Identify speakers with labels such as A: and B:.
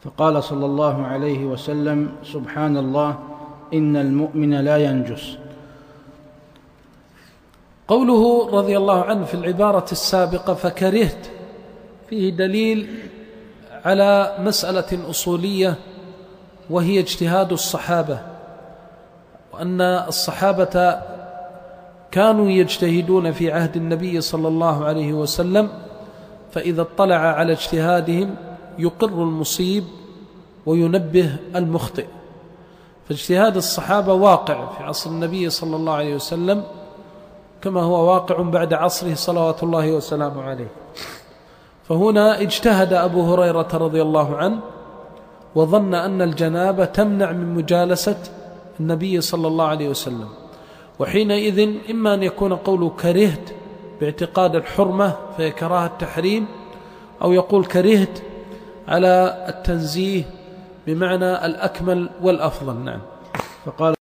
A: فقال صلى الله عليه وسلم: سبحان الله، إن المؤمن لا ينجس.
B: قوله رضي الله عنه في العبارة السابقة فكرهت، فيه دليل على مسألة أصولية وهي اجتهاد الصحابة، وأن الصحابة كانوا يجتهدون في عهد النبي صلى الله عليه وسلم، فإذا اطلع على اجتهادهم يقر المصيب وينبه المخطئ. فاجتهاد الصحابة واقع في عصر النبي صلى الله عليه وسلم كما هو واقع بعد عصره صلوات الله وسلامه عليه. فهنا اجتهد أبو هريرة رضي الله عنه وظن أن الجنابة تمنع من مجالسة النبي صلى الله عليه وسلم، وحينئذ إما أن يكون قوله كرهت باعتقاد الحرمة في كراهة التحريم، أو يقول كرهت على التنزيه بمعنى الأكمل والأفضل. نعم.
A: فقال